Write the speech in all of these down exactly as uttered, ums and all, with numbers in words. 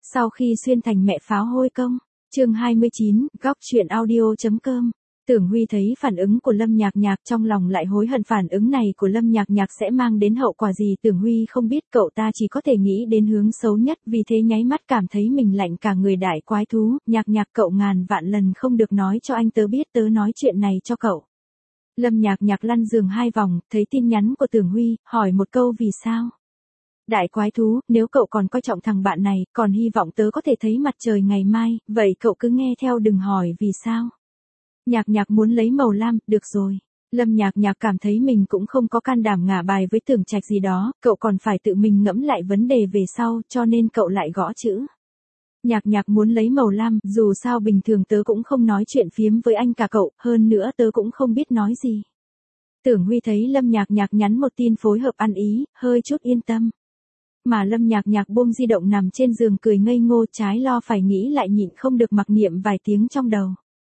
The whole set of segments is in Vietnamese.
Sau khi xuyên thành mẹ pháo hôi công, chương hai mươi chín, góc chuyện audio.com. Tưởng Huy thấy phản ứng của Lâm Nhạc Nhạc trong lòng lại hối hận phản ứng này của Lâm Nhạc Nhạc sẽ mang đến hậu quả gì. Tưởng Huy không biết, cậu ta chỉ có thể nghĩ đến hướng xấu nhất, vì thế nháy mắt cảm thấy mình lạnh cả người. Đại quái thú, Nhạc Nhạc cậu ngàn vạn lần không được nói cho anh tớ biết tớ nói chuyện này cho cậu. Lâm Nhạc Nhạc lăn giường hai vòng, thấy tin nhắn của Tưởng Huy, hỏi một câu vì sao. Đại quái thú, nếu cậu còn coi trọng thằng bạn này, còn hy vọng tớ có thể thấy mặt trời ngày mai, vậy cậu cứ nghe theo, đừng hỏi vì sao. Nhạc Nhạc muốn lấy màu lam, được rồi. Lâm Nhạc Nhạc cảm thấy mình cũng không có can đảm ngả bài với Tưởng Trạch gì đó, cậu còn phải tự mình ngẫm lại vấn đề về sau, cho nên cậu lại gõ chữ. Nhạc Nhạc muốn lấy màu lam, dù sao bình thường tớ cũng không nói chuyện phiếm với anh cả cậu, hơn nữa tớ cũng không biết nói gì. Tưởng Huy thấy Lâm Nhạc Nhạc nhắn một tin phối hợp ăn ý, hơi chút yên tâm. Mà Lâm Nhạc Nhạc buông di động nằm trên giường cười ngây ngô, trái lo phải nghĩ lại nhịn không được mặc niệm vài tiếng trong đầu.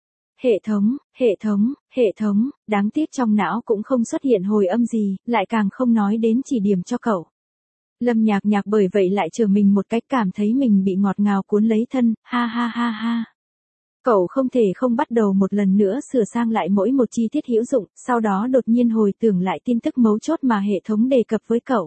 Hệ thống, hệ thống, hệ thống, đáng tiếc trong não cũng không xuất hiện hồi âm gì, lại càng không nói đến chỉ điểm cho cậu. Lâm Nhạc Nhạc bởi vậy lại chờ mình một cách, cảm thấy mình bị ngọt ngào cuốn lấy thân, ha ha ha ha. Cậu không thể không bắt đầu một lần nữa sửa sang lại mỗi một chi tiết hữu dụng, sau đó đột nhiên hồi tưởng lại tin tức mấu chốt mà hệ thống đề cập với cậu.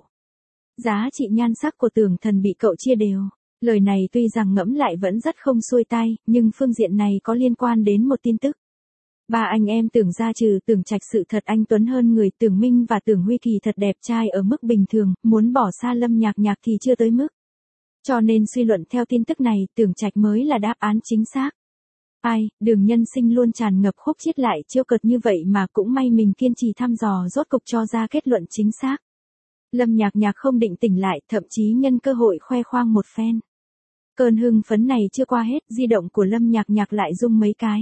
Giá trị nhan sắc của Tưởng Thần bị cậu chia đều. Lời này tuy rằng ngẫm lại vẫn rất không xuôi tai, nhưng phương diện này có liên quan đến một tin tức. Ba anh em Tưởng gia trừ Tưởng Trạch sự thật anh tuấn hơn người, Tưởng Minh và Tưởng Huy kỳ thật đẹp trai ở mức bình thường, muốn bỏ xa Lâm Nhạc Nhạc thì chưa tới mức. Cho nên suy luận theo tin tức này, Tưởng Trạch mới là đáp án chính xác. Ai, đường nhân sinh luôn tràn ngập khúc chiết lại chiêu cợt như vậy mà cũng may mình kiên trì thăm dò rốt cục cho ra kết luận chính xác. Lâm Nhạc Nhạc không định tỉnh lại, thậm chí nhân cơ hội khoe khoang một phen. Cơn hưng phấn này chưa qua hết, di động của Lâm Nhạc Nhạc lại rung mấy cái.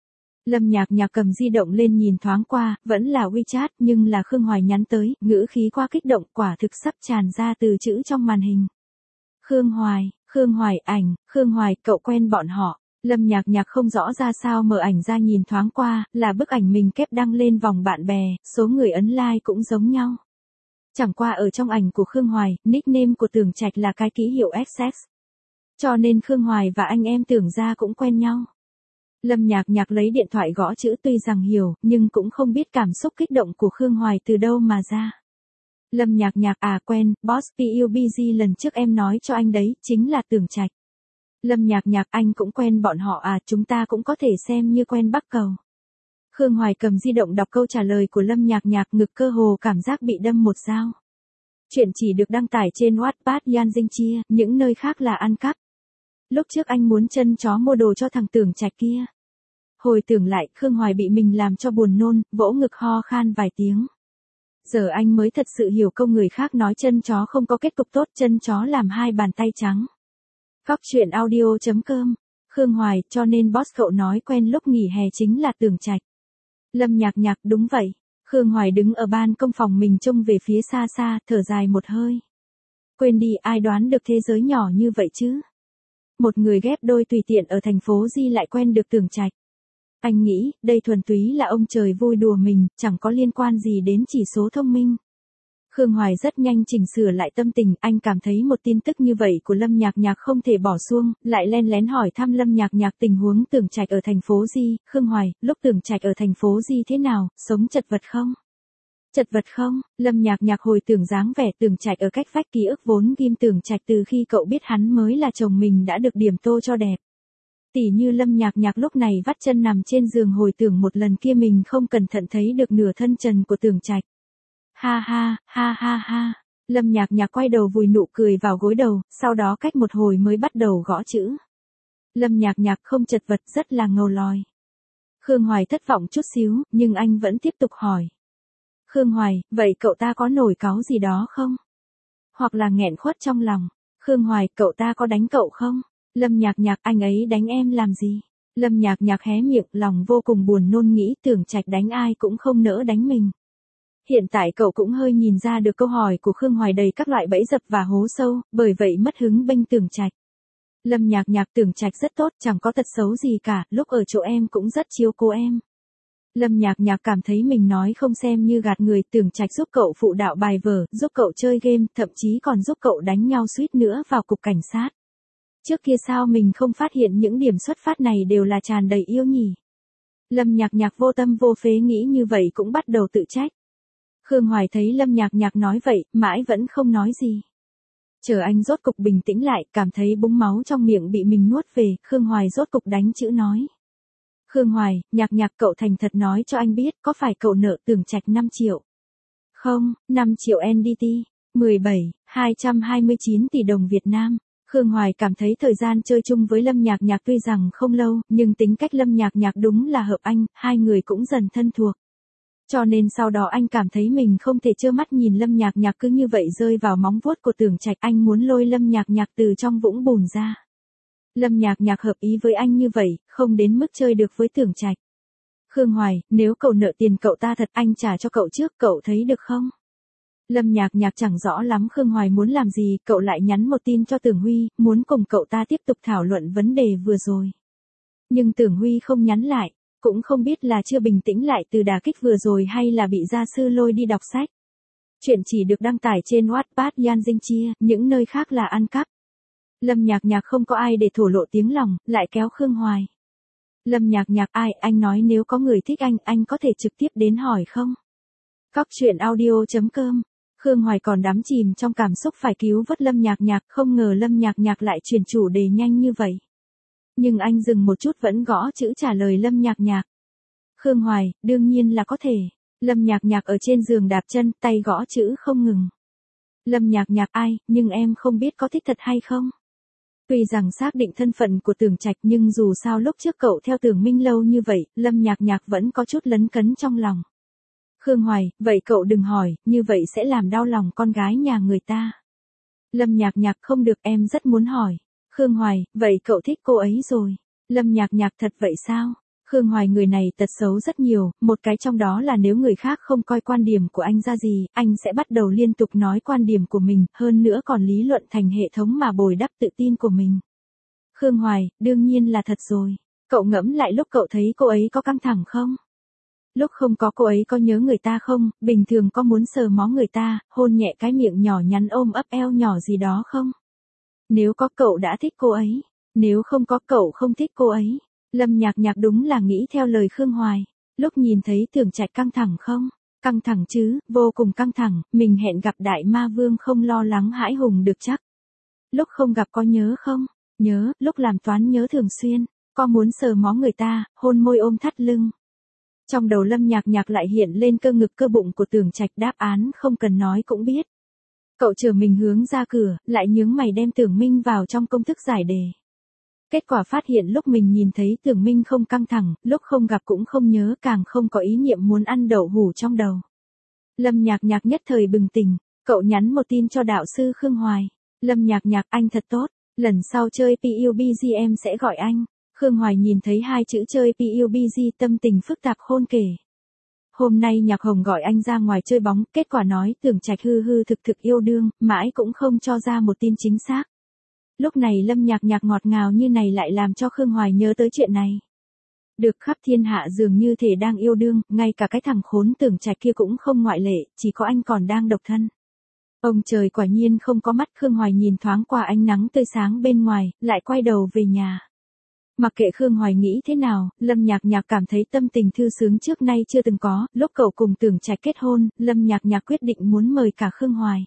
Lâm Nhạc Nhạc cầm di động lên nhìn thoáng qua, vẫn là WeChat nhưng là Khương Hoài nhắn tới, ngữ khí quá kích động, quả thực sắp tràn ra từ chữ trong màn hình. Khương Hoài, Khương Hoài ảnh, Khương Hoài, cậu quen bọn họ. Lâm Nhạc Nhạc không rõ ra sao mở ảnh ra nhìn thoáng qua, là bức ảnh mình kép đăng lên vòng bạn bè, số người ấn like cũng giống nhau. Chẳng qua ở trong ảnh của Khương Hoài, nickname của Tưởng Trạch là cái ký hiệu ét ích. Cho nên Khương Hoài và anh em Tưởng gia cũng quen nhau. Lâm Nhạc Nhạc lấy điện thoại gõ chữ, tuy rằng hiểu, nhưng cũng không biết cảm xúc kích động của Khương Hoài từ đâu mà ra. Lâm Nhạc Nhạc à quen, boss pê u bê giê lần trước em nói cho anh đấy, chính là Tưởng Trạch. Lâm Nhạc Nhạc anh cũng quen bọn họ à, chúng ta cũng có thể xem như quen bắc cầu. Khương Hoài cầm di động đọc câu trả lời của Lâm Nhạc Nhạc, ngực cơ hồ cảm giác bị đâm một dao. Chuyện chỉ được đăng tải trên Wattpad Yan Dinh Chia, những nơi khác là ăn cắp. Lúc trước anh muốn chân chó mua đồ cho thằng Tưởng Trạch kia. Hồi tưởng lại, Khương Hoài bị mình làm cho buồn nôn, vỗ ngực ho khan vài tiếng. Giờ anh mới thật sự hiểu câu người khác nói chân chó không có kết cục tốt, chân chó làm hai bàn tay trắng. Góc chuyện audio.com. Khương Hoài, cho nên boss cậu nói quen lúc nghỉ hè chính là Tưởng Trạch. Lâm Nhạc Nhạc, đúng vậy. Khương Hoài đứng ở ban công phòng mình trông về phía xa xa, thở dài một hơi. Quên đi, ai đoán được thế giới nhỏ như vậy chứ. Một người ghép đôi tùy tiện ở thành phố Di lại quen được Tưởng Trạch. Anh nghĩ, đây thuần túy là ông trời vui đùa mình, chẳng có liên quan gì đến chỉ số thông minh. Khương Hoài rất nhanh chỉnh sửa lại tâm tình, anh cảm thấy một tin tức như vậy của Lâm Nhạc Nhạc không thể bỏ xuông, lại len lén hỏi thăm Lâm Nhạc Nhạc tình huống Tưởng Trạch ở thành phố Di. Khương Hoài, lúc Tưởng Trạch ở thành phố Di thế nào, sống chật vật không? Chật vật không? Lâm Nhạc Nhạc hồi tưởng dáng vẻ Tưởng Trạch ở cách vách ký ức vốn ghim Tưởng Trạch từ khi cậu biết hắn mới là chồng mình đã được điểm tô cho đẹp. Tỉ như Lâm Nhạc Nhạc lúc này vắt chân nằm trên giường hồi tưởng một lần kia mình không cẩn thận thấy được nửa thân trần của Tưởng Trạch. Ha ha, ha ha ha. Lâm Nhạc Nhạc quay đầu vùi nụ cười vào gối đầu, sau đó cách một hồi mới bắt đầu gõ chữ. Lâm Nhạc Nhạc không chật vật, rất là ngầu lòi. Khương Hoài thất vọng chút xíu, nhưng anh vẫn tiếp tục hỏi. Khương Hoài, vậy cậu ta có nổi cáu gì đó không? Hoặc là nghẹn khuất trong lòng. Khương Hoài, cậu ta có đánh cậu không? Lâm Nhạc Nhạc, anh ấy đánh em làm gì? Lâm Nhạc Nhạc hé miệng, lòng vô cùng buồn nôn, nghĩ Tưởng Trạch đánh ai cũng không nỡ đánh mình. Hiện tại cậu cũng hơi nhìn ra được câu hỏi của Khương Hoài đầy các loại bẫy dập và hố sâu, bởi vậy mất hứng bênh Tưởng Trạch. Lâm Nhạc Nhạc, Tưởng Trạch rất tốt, chẳng có tật xấu gì cả, lúc ở chỗ em cũng rất chiếu cố em. Lâm Nhạc Nhạc cảm thấy mình nói không xem như gạt người, Tưởng Trạch giúp cậu phụ đạo bài vở, giúp cậu chơi game, thậm chí còn giúp cậu đánh nhau suýt nữa vào cục cảnh sát. Trước kia sao mình không phát hiện những điểm xuất phát này đều là tràn đầy yêu nhỉ? Lâm Nhạc Nhạc vô tâm vô phế nghĩ như vậy cũng bắt đầu tự trách. Khương Hoài thấy Lâm Nhạc Nhạc nói vậy, mãi vẫn không nói gì. Chờ anh rốt cục bình tĩnh lại, cảm thấy búng máu trong miệng bị mình nuốt về, Khương Hoài rốt cục đánh chữ nói. Khương Hoài, Nhạc Nhạc cậu thành thật nói cho anh biết, có phải cậu nợ Tưởng Trạch năm triệu? Không, năm triệu en đê tê, mười bảy, hai trăm hai mươi chín tỷ đồng Việt Nam. Khương Hoài cảm thấy thời gian chơi chung với Lâm Nhạc Nhạc tuy rằng không lâu, nhưng tính cách Lâm Nhạc Nhạc đúng là hợp anh, hai người cũng dần thân thuộc. Cho nên sau đó anh cảm thấy mình không thể trơ mắt nhìn Lâm Nhạc Nhạc cứ như vậy rơi vào móng vuốt của Tưởng Trạch, anh muốn lôi Lâm Nhạc Nhạc từ trong vũng bùn ra. Lâm Nhạc Nhạc hợp ý với anh như vậy, không đến mức chơi được với Tưởng Trạch. Khương Hoài, nếu cậu nợ tiền cậu ta thật anh trả cho cậu trước, cậu thấy được không? Lâm Nhạc Nhạc chẳng rõ lắm Khương Hoài muốn làm gì, cậu lại nhắn một tin cho Tưởng Huy, muốn cùng cậu ta tiếp tục thảo luận vấn đề vừa rồi. Nhưng Tưởng Huy không nhắn lại, cũng không biết là chưa bình tĩnh lại từ đả kích vừa rồi hay là bị gia sư lôi đi đọc sách. Chuyện chỉ được đăng tải trên Wattpad Yan Dinh Chia, những nơi khác là ăn cắp. Lâm Nhạc Nhạc không có ai để thổ lộ tiếng lòng, lại kéo Khương Hoài. Lâm Nhạc Nhạc ai, anh nói nếu có người thích anh, anh có thể trực tiếp đến hỏi không? Cóc truyện audio chấm com. Khương Hoài còn đắm chìm trong cảm xúc phải cứu vớt Lâm Nhạc Nhạc, không ngờ Lâm Nhạc Nhạc lại chuyển chủ đề nhanh như vậy. Nhưng anh dừng một chút vẫn gõ chữ trả lời Lâm Nhạc Nhạc. Khương Hoài, đương nhiên là có thể. Lâm Nhạc Nhạc ở trên giường đạp chân, tay gõ chữ không ngừng. Lâm Nhạc Nhạc ai, nhưng em không biết có thích thật hay không? Tuy rằng xác định thân phận của Tưởng Trạch nhưng dù sao lúc trước cậu theo Tưởng Minh lâu như vậy, Lâm Nhạc Nhạc vẫn có chút lấn cấn trong lòng. Khương Hoài, vậy cậu đừng hỏi, như vậy sẽ làm đau lòng con gái nhà người ta. Lâm Nhạc Nhạc không được, em rất muốn hỏi. Khương Hoài, vậy cậu thích cô ấy rồi. Lâm Nhạc Nhạc thật vậy sao? Khương Hoài người này tật xấu rất nhiều, một cái trong đó là nếu người khác không coi quan điểm của anh ra gì, anh sẽ bắt đầu liên tục nói quan điểm của mình, hơn nữa còn lý luận thành hệ thống mà bồi đắp tự tin của mình. Khương Hoài, đương nhiên là thật rồi. Cậu ngẫm lại lúc cậu thấy cô ấy có căng thẳng không? Lúc không có cô ấy có nhớ người ta không, bình thường có muốn sờ mó người ta, hôn nhẹ cái miệng nhỏ nhắn ôm ấp eo nhỏ gì đó không? Nếu có cậu đã thích cô ấy, nếu không có cậu không thích cô ấy. Lâm Nhạc Nhạc đúng là nghĩ theo lời Khương Hoài. Lúc nhìn thấy Tưởng Trạch căng thẳng không? Căng thẳng chứ, vô cùng căng thẳng, mình hẹn gặp Đại Ma Vương không lo lắng hãi hùng được chắc. Lúc không gặp có nhớ không? Nhớ, lúc làm toán nhớ thường xuyên, có muốn sờ mó người ta, hôn môi ôm thắt lưng. Trong đầu Lâm Nhạc Nhạc lại hiện lên cơ ngực cơ bụng của Tưởng Trạch, đáp án không cần nói cũng biết. Cậu chờ mình hướng ra cửa, lại nhướng mày đem Tưởng Minh vào trong công thức giải đề. Kết quả phát hiện lúc mình nhìn thấy Tưởng Minh không căng thẳng, lúc không gặp cũng không nhớ, càng không có ý niệm muốn ăn đậu hủ trong đầu. Lâm Nhạc Nhạc nhất thời bừng tỉnh, cậu nhắn một tin cho đạo sư Khương Hoài. Lâm Nhạc Nhạc anh thật tốt, lần sau chơi pê u bê giê em sẽ gọi anh. Khương Hoài nhìn thấy hai chữ chơi pê u bê giê tâm tình phức tạp khôn kể. Hôm nay Nhạc Hồng gọi anh ra ngoài chơi bóng, kết quả nói Tưởng Trạch hư hư thực thực yêu đương, mãi cũng không cho ra một tin chính xác. Lúc này Lâm Nhạc Nhạc ngọt ngào như này lại làm cho Khương Hoài nhớ tới chuyện này. Được khắp thiên hạ dường như thể đang yêu đương, ngay cả cái thằng khốn Tưởng Trạch kia cũng không ngoại lệ, chỉ có anh còn đang độc thân. Ông trời quả nhiên không có mắt, Khương Hoài nhìn thoáng qua ánh nắng tươi sáng bên ngoài, lại quay đầu về nhà. Mặc kệ Khương Hoài nghĩ thế nào, Lâm Nhạc Nhạc cảm thấy tâm tình thư sướng trước nay chưa từng có, lúc cậu cùng Tưởng Trạch kết hôn, Lâm Nhạc Nhạc quyết định muốn mời cả Khương Hoài.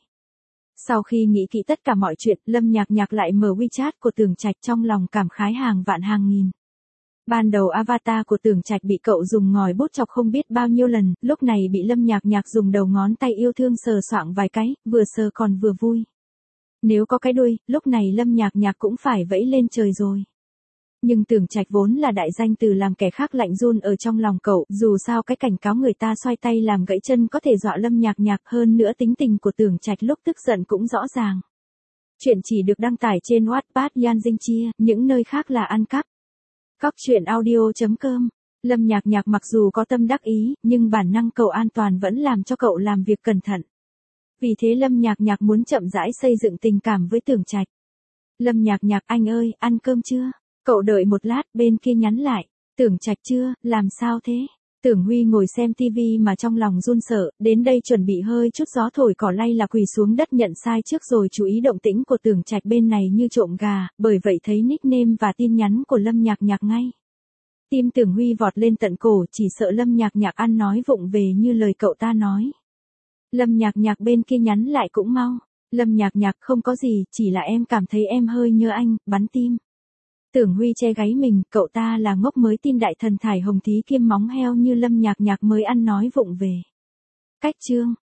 Sau khi nghĩ kỹ tất cả mọi chuyện, Lâm Nhạc Nhạc lại mở WeChat của Tưởng Trạch, trong lòng cảm khái hàng vạn hàng nghìn. Ban đầu avatar của Tưởng Trạch bị cậu dùng ngòi bút chọc không biết bao nhiêu lần, lúc này bị Lâm Nhạc Nhạc dùng đầu ngón tay yêu thương sờ soạng vài cái, vừa sờ còn vừa vui. Nếu có cái đuôi, lúc này Lâm Nhạc Nhạc cũng phải vẫy lên trời rồi. Nhưng Tưởng Trạch vốn là đại danh từ làm kẻ khác lạnh run ở trong lòng cậu, dù sao cái cảnh cáo người ta xoay tay làm gãy chân có thể dọa Lâm Nhạc Nhạc, hơn nữa tính tình của Tưởng Trạch lúc tức giận cũng rõ ràng. Chuyện chỉ được đăng tải trên Wattpad Yan Dinh Chia, những nơi khác là ăn cắp. Cóc truyện audio chấm com. Lâm Nhạc Nhạc mặc dù có tâm đắc ý, nhưng bản năng cậu an toàn vẫn làm cho cậu làm việc cẩn thận. Vì thế Lâm Nhạc Nhạc muốn chậm rãi xây dựng tình cảm với Tưởng Trạch. Lâm Nhạc Nhạc anh ơi, ăn cơm chưa? Cậu đợi một lát, bên kia nhắn lại. Tưởng Trạch chưa, làm sao thế? Tưởng Huy ngồi xem tivi mà trong lòng run sợ, đến đây chuẩn bị hơi chút gió thổi cỏ lay là quỳ xuống đất nhận sai trước rồi chú ý động tĩnh của Tưởng Trạch bên này như trộm gà, bởi vậy thấy nickname và tin nhắn của Lâm Nhạc Nhạc ngay. Tim Tưởng Huy vọt lên tận cổ, chỉ sợ Lâm Nhạc Nhạc ăn nói vụng về như lời cậu ta nói. Lâm Nhạc Nhạc bên kia nhắn lại cũng mau. Lâm Nhạc Nhạc không có gì, chỉ là em cảm thấy em hơi nhớ anh, bắn tim. Tưởng Huy che gáy mình, cậu ta là ngốc mới tin đại thần thải hồng thí kiêm móng heo như Lâm Nhạc Nhạc mới ăn nói vụng về. Cách chương.